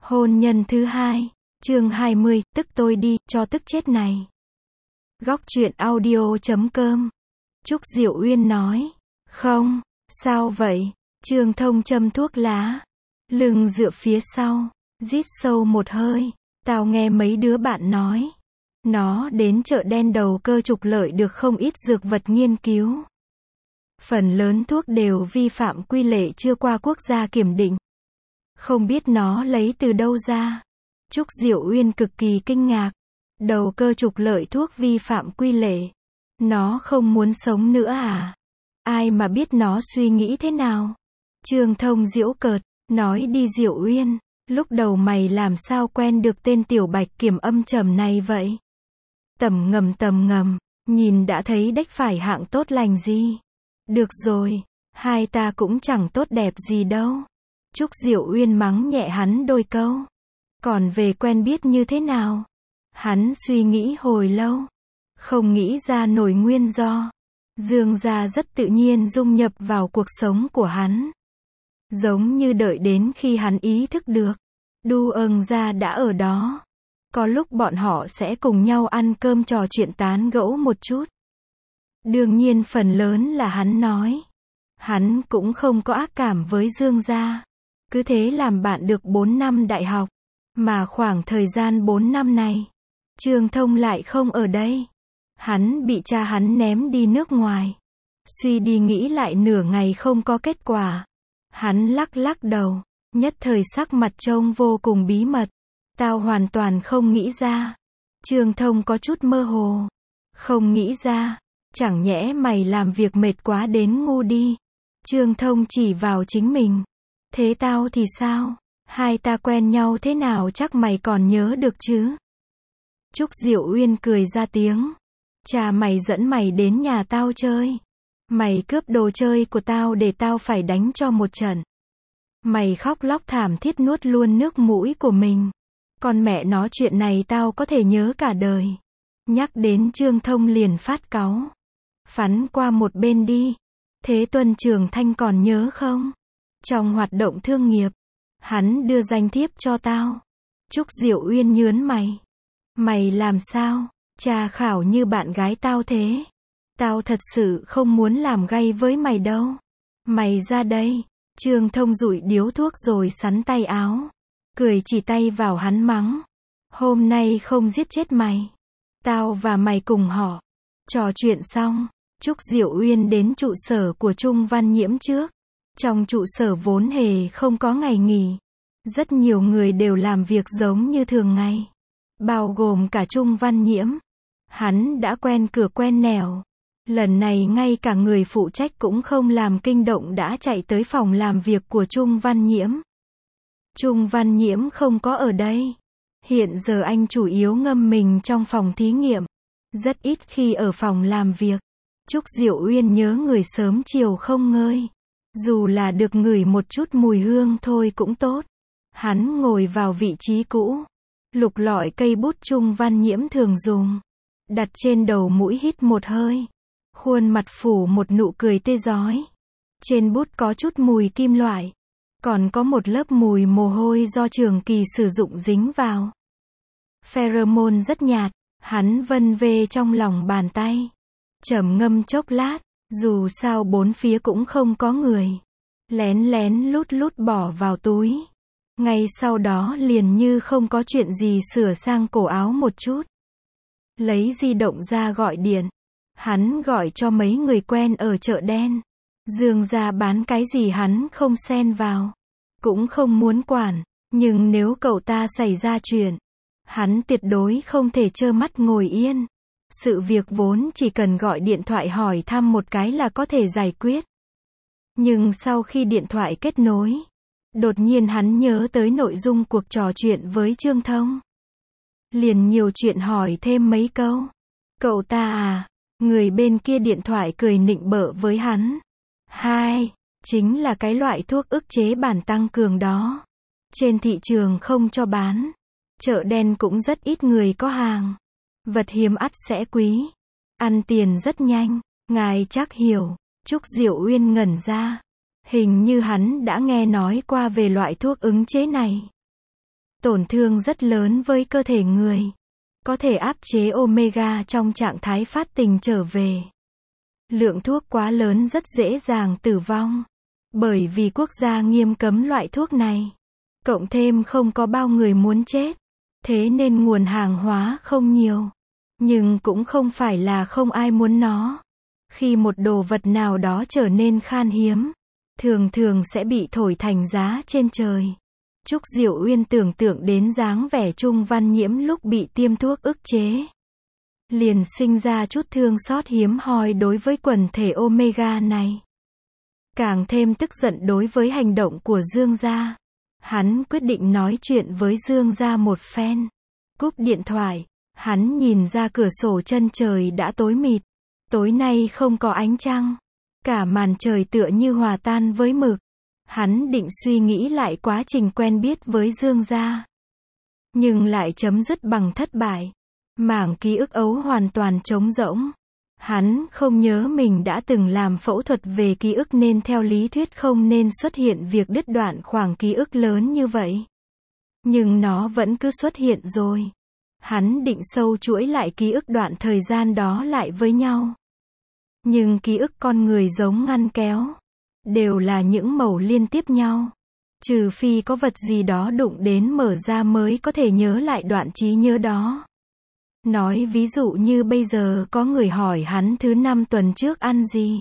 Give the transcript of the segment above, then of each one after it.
Hôn nhân thứ hai, chương 20, tức tôi đi, cho tức chết này. Góc truyện audio.com. Trúc Diệu Uyên nói. Không, sao vậy? Trương Thông châm thuốc lá, lưng dựa phía sau, rít sâu một hơi. Tao nghe mấy đứa bạn nói, nó đến chợ đen đầu cơ trục lợi được không ít dược vật nghiên cứu. Phần lớn thuốc đều vi phạm quy lệ chưa qua quốc gia kiểm định. Không biết nó lấy từ đâu ra. Trúc Diệu Uyên cực kỳ kinh ngạc. Đầu cơ trục lợi thuốc vi phạm quy lệ. Nó không muốn sống nữa à? Ai mà biết nó suy nghĩ thế nào? Trương Thông giễu cợt, nói đi Diệu Uyên, lúc đầu mày làm sao quen được tên tiểu bạch kiểm âm trầm này vậy? Tầm ngầm, nhìn đã thấy đếch phải hạng tốt lành gì. Được rồi, hai ta cũng chẳng tốt đẹp gì đâu. Trúc Diệu Uyên mắng nhẹ hắn đôi câu. Còn về quen biết như thế nào? Hắn suy nghĩ hồi lâu, không nghĩ ra nổi nguyên do. Dương gia rất tự nhiên dung nhập vào cuộc sống của hắn. Giống như đợi đến khi hắn ý thức được, Du Ưng gia đã ở đó. Có lúc bọn họ sẽ cùng nhau ăn cơm trò chuyện tán gẫu một chút. Đương nhiên phần lớn là hắn nói. Hắn cũng không có ác cảm với Dương gia. Cứ thế làm bạn được 4 năm đại học. Mà khoảng thời gian 4 năm này, Trương Thông lại không ở đây. Hắn bị cha hắn ném đi nước ngoài. Suy đi nghĩ lại nửa ngày không có kết quả. Hắn lắc đầu, nhất thời sắc mặt trông vô cùng bí mật. Tao hoàn toàn không nghĩ ra. Trương Thông có chút mơ hồ. Không nghĩ ra, chẳng nhẽ mày làm việc mệt quá đến ngu đi. Trương Thông chỉ vào chính mình. Thế tao thì sao? Hai ta quen nhau thế nào chắc mày còn nhớ được chứ? Trúc Diệu Uyên cười ra tiếng. Cha mày dẫn mày đến nhà tao chơi. Mày cướp đồ chơi của tao để tao phải đánh cho một trận. Mày khóc lóc thảm thiết nuốt luôn nước mũi của mình. Con mẹ nó chuyện này tao có thể nhớ cả đời. Nhắc đến Trương Thông liền phát cáu. Phắn qua một bên đi. Thế Tuân Trường Thanh còn nhớ không? Trong hoạt động thương nghiệp, hắn đưa danh thiếp cho tao. Trúc Diệu Uyên nhớn mày. Mày làm sao? Cha khảo như bạn gái tao thế. Tao thật sự không muốn làm gay với mày đâu. Mày ra đây. Trương Thông dụi điếu thuốc rồi sắn tay áo. Cười chỉ tay vào hắn mắng. Hôm nay không giết chết mày. Tao và mày cùng họ. Trò chuyện xong, Trúc Diệu Uyên đến trụ sở của Trung Văn Nhiễm trước. Trong trụ sở vốn hề không có ngày nghỉ. Rất nhiều người đều làm việc giống như thường ngày. Bao gồm cả Trung Văn Nhiễm. Hắn đã quen cửa quen nẻo. Lần này ngay cả người phụ trách cũng không làm kinh động đã chạy tới phòng làm việc của Trung Văn Nhiễm. Trung Văn Nhiễm không có ở đây. Hiện giờ anh chủ yếu ngâm mình trong phòng thí nghiệm. Rất ít khi ở phòng làm việc. Trúc Diệu Uyên nhớ người sớm chiều không ngơi. Dù là được ngửi một chút mùi hương thôi cũng tốt. Hắn ngồi vào vị trí cũ. Lục lọi cây bút Trung Văn Nhiễm thường dùng. Đặt trên đầu mũi hít một hơi. Khuôn mặt phủ một nụ cười tươi rói. Trên bút có chút mùi kim loại. Còn có một lớp mùi mồ hôi do trường kỳ sử dụng dính vào. Pheromone rất nhạt. Hắn vân vê trong lòng bàn tay. Trầm ngâm chốc lát. Dù sao bốn phía cũng không có người. Lén lén lút bỏ vào túi. Ngay sau đó liền như không có chuyện gì sửa sang cổ áo một chút. Lấy di động ra gọi điện. Hắn gọi cho mấy người quen ở chợ đen. Dương gia bán cái gì hắn không xen vào. Cũng không muốn quản. Nhưng nếu cậu ta xảy ra chuyện, hắn tuyệt đối không thể trơ mắt ngồi yên. Sự việc vốn chỉ cần gọi điện thoại hỏi thăm một cái là có thể giải quyết. Nhưng sau khi điện thoại kết nối, đột nhiên hắn nhớ tới nội dung cuộc trò chuyện với Trương Thông. Liền nhiều chuyện hỏi thêm mấy câu. Cậu ta à? Người bên kia điện thoại cười nịnh bợ với hắn. Chính là cái loại thuốc ức chế bản tăng cường đó. Trên thị trường không cho bán. Chợ đen cũng rất ít người có hàng. Vật hiếm ắt sẽ quý. Ăn tiền rất nhanh. Ngài chắc hiểu. Trúc Diệu Uyên ngẩn ra. Hình như hắn đã nghe nói qua về loại thuốc ứng chế này. tổn thương rất lớn với cơ thể người. Có thể áp chế omega trong trạng thái phát tình trở về. Lượng thuốc quá lớn rất dễ dàng tử vong. Bởi vì quốc gia nghiêm cấm loại thuốc này. Cộng thêm không có bao người muốn chết. Thế nên nguồn hàng hóa không nhiều. Nhưng cũng không phải là không ai muốn nó. Khi một đồ vật nào đó trở nên khan hiếm, thường thường sẽ bị thổi thành giá trên trời. Trúc Diệu Uyên tưởng tượng đến dáng vẻ Trung Văn Nhiễm lúc bị tiêm thuốc ức chế. Liền sinh ra chút thương xót hiếm hoi đối với quần thể omega này. Càng thêm tức giận đối với hành động của Dương gia. Hắn quyết định nói chuyện với Dương gia một phen. Cúp điện thoại, hắn nhìn ra cửa sổ chân trời đã tối mịt. Tối nay không có ánh trăng. Cả màn trời tựa như hòa tan với mực. Hắn định suy nghĩ lại quá trình quen biết với Dương gia. Nhưng lại chấm dứt bằng thất bại. Mảng ký ức ấu hoàn toàn trống rỗng. Hắn không nhớ mình đã từng làm phẫu thuật về ký ức nên theo lý thuyết không nên xuất hiện việc đứt đoạn khoảng ký ức lớn như vậy. Nhưng nó vẫn cứ xuất hiện rồi. Hắn định sâu chuỗi lại ký ức đoạn thời gian đó lại với nhau. Nhưng ký ức con người giống ngăn kéo. Đều là những mẩu liên tiếp nhau. Trừ phi có vật gì đó đụng đến mở ra mới có thể nhớ lại đoạn trí nhớ đó. Nói ví dụ như bây giờ có người hỏi hắn thứ 5 tuần trước ăn gì.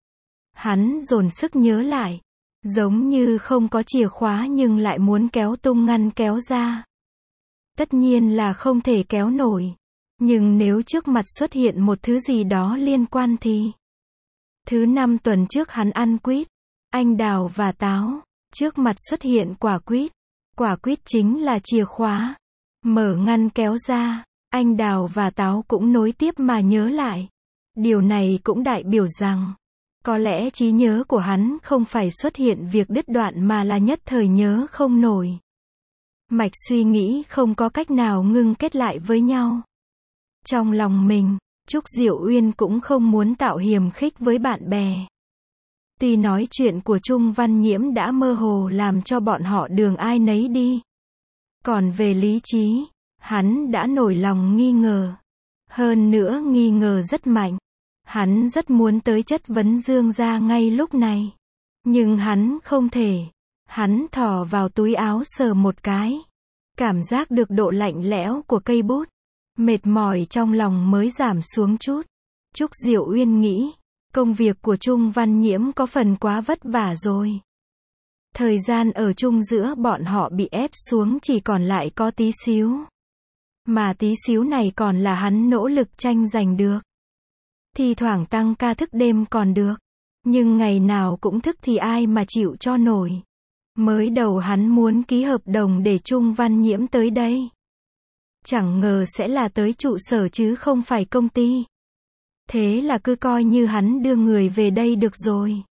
Hắn dồn sức nhớ lại. Giống như không có chìa khóa nhưng lại muốn kéo tung ngăn kéo ra. Tất nhiên là không thể kéo nổi. Nhưng nếu trước mặt xuất hiện một thứ gì đó liên quan thì. Thứ 5 tuần trước hắn ăn quýt, anh đào và táo. Trước mặt xuất hiện quả quýt. Quả quýt chính là chìa khóa. Mở ngăn kéo ra. Anh đào và táo cũng nối tiếp mà nhớ lại. Điều này cũng đại biểu rằng, có lẽ trí nhớ của hắn không phải xuất hiện việc đứt đoạn mà là nhất thời nhớ không nổi. Mạch suy nghĩ không có cách nào ngưng kết lại với nhau. Trong lòng mình, Trúc Diệu Uyên cũng không muốn tạo hiềm khích với bạn bè. Tuy nói chuyện của Trung Văn Nhiễm đã mơ hồ làm cho bọn họ đường ai nấy đi. Còn về lý trí, hắn đã nổi lòng nghi ngờ. Hơn nữa nghi ngờ rất mạnh. Hắn rất muốn tới chất vấn Dương gia ngay lúc này. Nhưng hắn không thể. Hắn thò vào túi áo sờ một cái. Cảm giác được độ lạnh lẽo của cây bút. Mệt mỏi trong lòng mới giảm xuống chút. Trúc Diệu Uyên nghĩ, công việc của Trung Văn Nhiễm có phần quá vất vả rồi. Thời gian ở chung giữa bọn họ bị ép xuống chỉ còn lại có tí xíu. Mà tí xíu này còn là hắn nỗ lực tranh giành được. Thì thoảng tăng ca thức đêm còn được. Nhưng ngày nào cũng thức thì ai mà chịu cho nổi. Mới đầu hắn muốn ký hợp đồng để Trung Văn Nhiễm tới đây. Chẳng ngờ sẽ là tới trụ sở chứ không phải công ty. Thế là cứ coi như hắn đưa người về đây được rồi.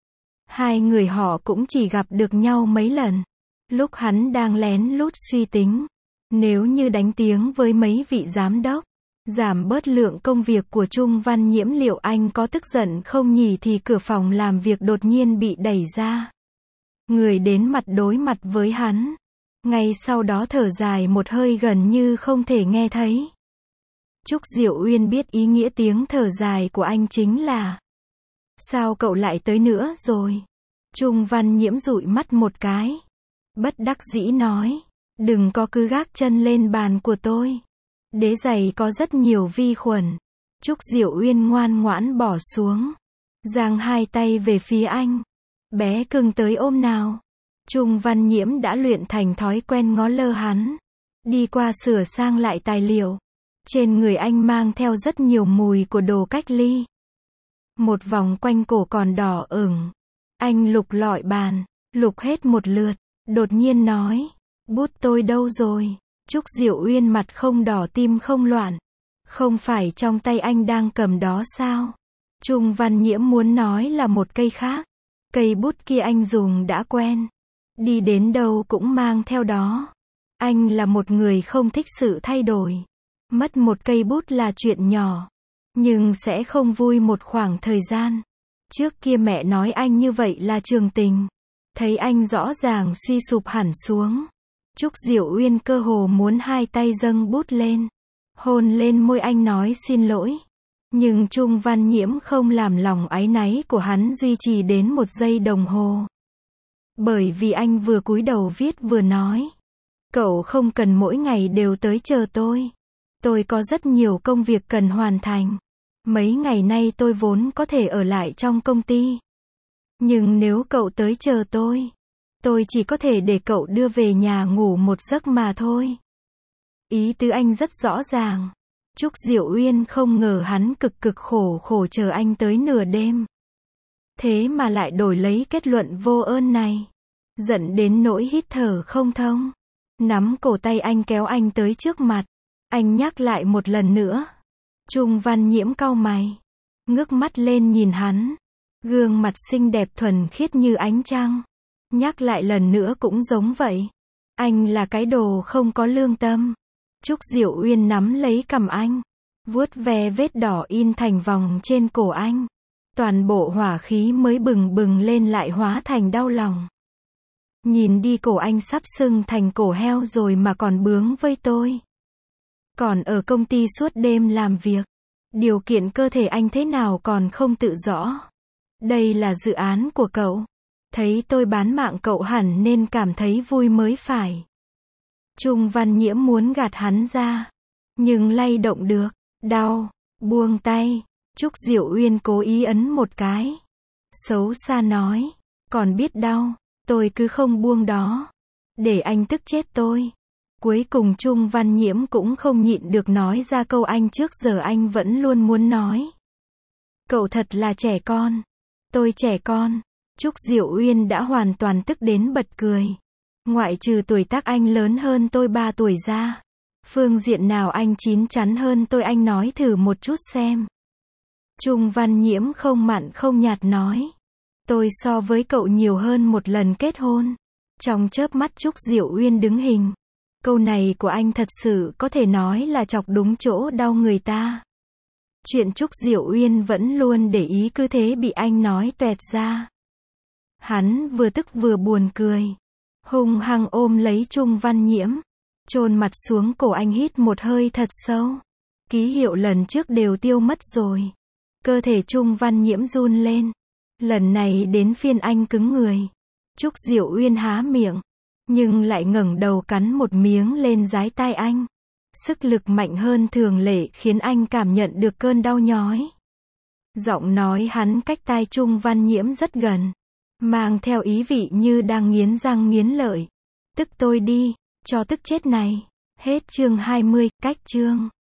Hai người họ cũng chỉ gặp được nhau mấy lần. Lúc hắn đang lén lút suy tính. Nếu như đánh tiếng với mấy vị giám đốc, giảm bớt lượng công việc của Trung Văn Nhiễm liệu anh có tức giận không nhỉ thì cửa phòng làm việc đột nhiên bị đẩy ra. Người đến mặt đối mặt với hắn. Ngay sau đó thở dài một hơi gần như không thể nghe thấy. Trúc Diệu Uyên biết ý nghĩa tiếng thở dài của anh chính là: sao cậu lại tới nữa rồi? Trung Văn Nhiễm dụi mắt một cái. Bất đắc dĩ nói: đừng có cứ gác chân lên bàn của tôi. Đế giày có rất nhiều vi khuẩn. Trúc Diệu Uyên ngoan ngoãn bỏ xuống. Giang hai tay về phía anh. Bé cưng tới ôm nào. Trung Văn Nhiễm đã luyện thành thói quen ngó lơ hắn. Đi qua sửa sang lại tài liệu. Trên người anh mang theo rất nhiều mùi của đồ cách ly. Một vòng quanh cổ còn đỏ ửng. Anh lục lọi bàn. Lục hết một lượt. Đột nhiên nói: bút tôi đâu rồi? Trúc Diệu Uyên mặt không đỏ tim không loạn. Không phải trong tay anh đang cầm đó sao? Trung Văn Nhiễm muốn nói là một cây khác. Cây bút kia anh dùng đã quen. Đi đến đâu cũng mang theo đó. Anh là một người không thích sự thay đổi. Mất một cây bút là chuyện nhỏ. Nhưng sẽ không vui một khoảng thời gian. Trước kia mẹ nói anh như vậy là trường tình. Thấy anh rõ ràng suy sụp hẳn xuống. Trúc Diệu Uyên cơ hồ muốn hai tay dâng bút lên, hôn lên môi anh nói xin lỗi. Nhưng Trung Văn Nhiễm không làm lòng áy náy của hắn duy trì đến 1 giây đồng hồ. Bởi vì anh vừa cúi đầu viết vừa nói. Cậu không cần mỗi ngày đều tới chờ tôi. Tôi có rất nhiều công việc cần hoàn thành. Mấy ngày nay tôi vốn có thể ở lại trong công ty. Nhưng nếu cậu tới chờ tôi chỉ có thể để cậu đưa về nhà ngủ một giấc mà thôi. Ý tứ anh rất rõ ràng. Trúc Diệu Uyên không ngờ hắn cực khổ chờ anh tới nửa đêm. Thế mà lại đổi lấy kết luận vô ơn này. Giận đến nỗi hít thở không thông. Nắm cổ tay anh kéo anh tới trước mặt. Anh nhắc lại một lần nữa. Trung Văn Nhiễm cau mày. Ngước mắt lên nhìn hắn. Gương mặt xinh đẹp thuần khiết như ánh trăng. Nhắc lại lần nữa cũng giống vậy. Anh là cái đồ không có lương tâm. Trúc Diệu Uyên nắm lấy cằm anh. Vuốt ve vết đỏ in thành vòng trên cổ anh. Toàn bộ hỏa khí mới bừng lên lại hóa thành đau lòng. Nhìn đi cổ anh sắp sưng thành cổ heo rồi mà còn bướng với tôi. Còn ở công ty suốt đêm làm việc. Điều kiện cơ thể anh thế nào còn không tự rõ. Đây là dự án của cậu. Thấy tôi bán mạng cậu hẳn nên cảm thấy vui mới phải. Trung Văn Nhiễm muốn gạt hắn ra. Nhưng lay động được. Đau. Buông tay. Trúc Diệu Uyên cố ý ấn một cái. Xấu xa nói. Còn biết đau. Tôi cứ không buông đó. Để anh tức chết tôi. Cuối cùng Trung Văn Nhiễm cũng không nhịn được nói ra câu anh trước giờ anh vẫn luôn muốn nói. Cậu thật là trẻ con. Tôi trẻ con. Trúc Diệu Uyên đã hoàn toàn tức đến bật cười. Ngoại trừ tuổi tác anh lớn hơn tôi 3 tuổi ra. Phương diện nào anh chín chắn hơn tôi, anh nói thử một chút xem. Trung Văn Nhiễm không mặn không nhạt nói. Tôi so với cậu nhiều hơn 1 lần kết hôn. Trong chớp mắt Trúc Diệu Uyên đứng hình. Câu này của anh thật sự có thể nói là chọc đúng chỗ đau người ta. Chuyện Trúc Diệu Uyên vẫn luôn để ý cứ thế bị anh nói toẹt ra. Hắn vừa tức vừa buồn cười. Hung hăng ôm lấy Trung Văn Nhiễm. Chôn mặt xuống cổ anh hít một hơi thật sâu. Ký hiệu lần trước đều tiêu mất rồi. Cơ thể Trung Văn Nhiễm run lên. Lần này đến phiên anh cứng người. Trúc Diệu Uyên há miệng. Nhưng lại ngẩng đầu cắn một miếng lên dái tai anh. Sức lực mạnh hơn thường lệ khiến anh cảm nhận được cơn đau nhói. Giọng nói hắn cách tai Trung Văn Nhiễm rất gần. Mang theo ý vị như đang nghiến răng nghiến lợi. Tức tôi đi, cho tức chết này. Hết chương 20, cách chương.